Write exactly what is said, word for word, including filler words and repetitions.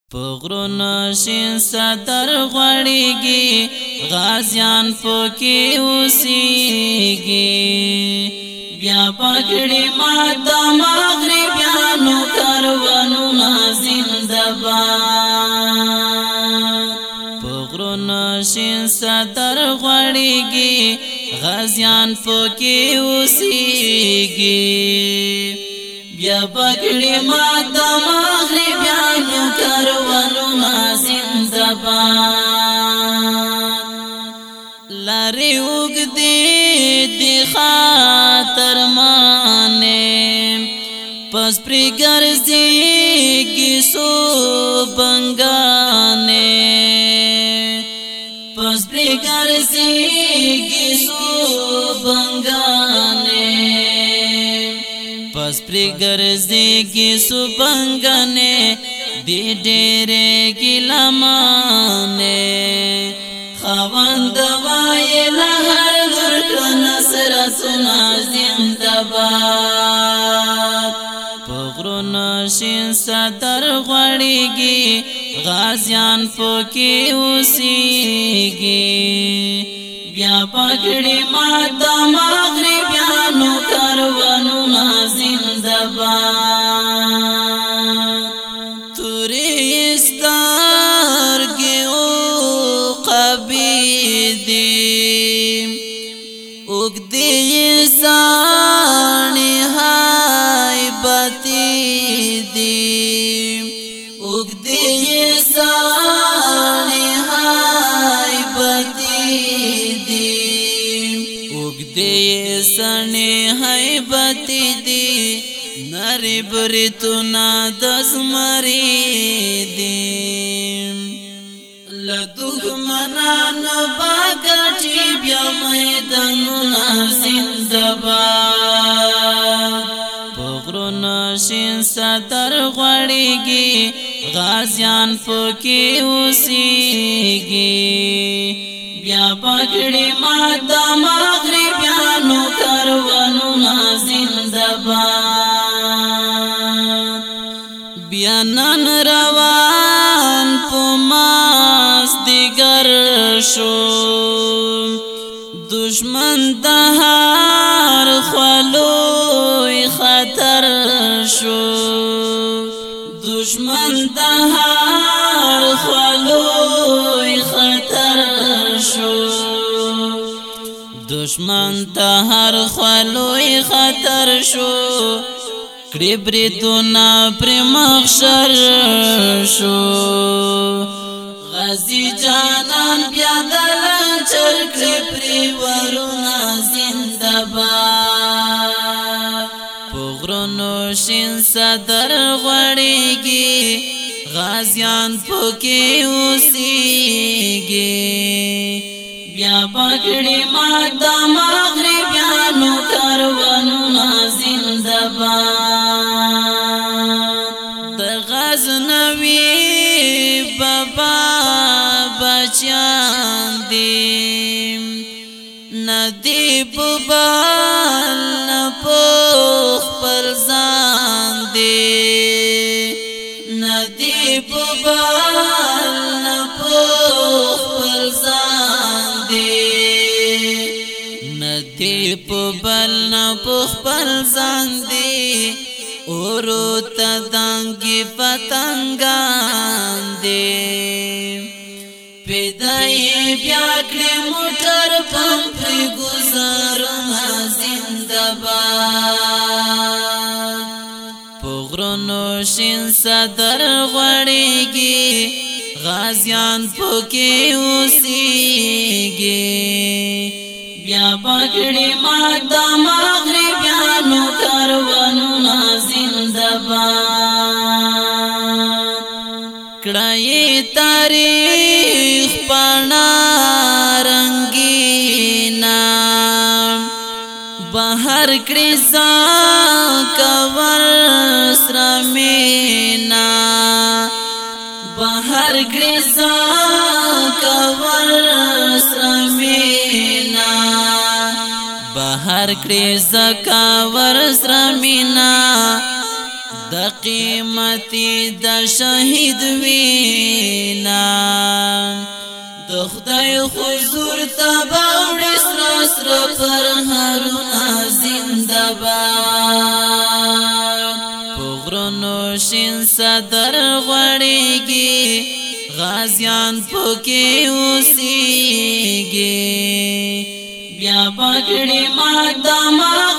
پغرونو شین صدر غړیږي غازیان پکې اوسېږي بیا پکړې مات مغربیانو کاروانونه زنده‌باد پغرونو شین صدر غړیږي غازیان پکې اوسېږي بیا پکړې مات مغربیانو کاروانونه زنده‌باد لارې اوږدې دي خاطر مانې پس پرې ګرځېږي صوبنګانې پس پرې ګرځېږي صوبنګانې پس پرې ګرځېږي صوبنګانې دې ډېرې ګیلمانې خاوند وایله هر لور کړه نصرتونه زنده‌باد پغرونو شین صدر غړیږي غازیان پکې اوسېږي بیا پکړې مات مغربیانو کاروانونه زنده‌باد تورې سترګې اوږدې ساڼې هایبتې دي اوږدې ساڼې هایبتې دي اوږدې ساڼې هایبتې دي نري بریتونه د زمري دي لدغمنانو باګټي بیا میدانونه زنده‌باد پغرونو شین صدر غړیږي غازیان پکې اوسېږي بیا پکړې مات مغربیانو کاروانونه زنده‌باد بیا نن روان په مازدیګر شو دشمن د هر خلوی خطر شو دشمن د هر خلوی خطر شو دشمن د هر خلوی خطر شو کړي بریدونه پر محشر شو غازی جانان بیا د لنچر کړي پرې ورونه زنده‌باد پغرونو شین صدر غړیږي غازیان پکې اوسېږي بیا پکړې مات مغربیانو کاروانونه زنده‌باد د غزنوي بابا بچیان دي ندی بوبال نپوخ پر ځان دي ندی بوبال نپوخ پر ځان دي ندی بوبال نپوخ پر ځان دي اورو تدانگی پتنگان دے پیدائی بیاکڑی موٹر پمپری گزارنا زنده‌باد پغرونو شین صدر غړیږي غازیان پکې اوسېږي بیا پکړې مات مغربیانو کاروانونه زنده‌باد کړای تاریخ پانا رنگینا بهر کړي کور سرمینا بهر کړي کور سرمینا بهر کړي زکا ور سرمینا د د قیمتي د شهید وینا د خدای حضور تباوړي سر سر پر هرونه زنده باد پغرونو شین صدر غړيږي غازیان پکې اوسېږي بیا پکړې ما دما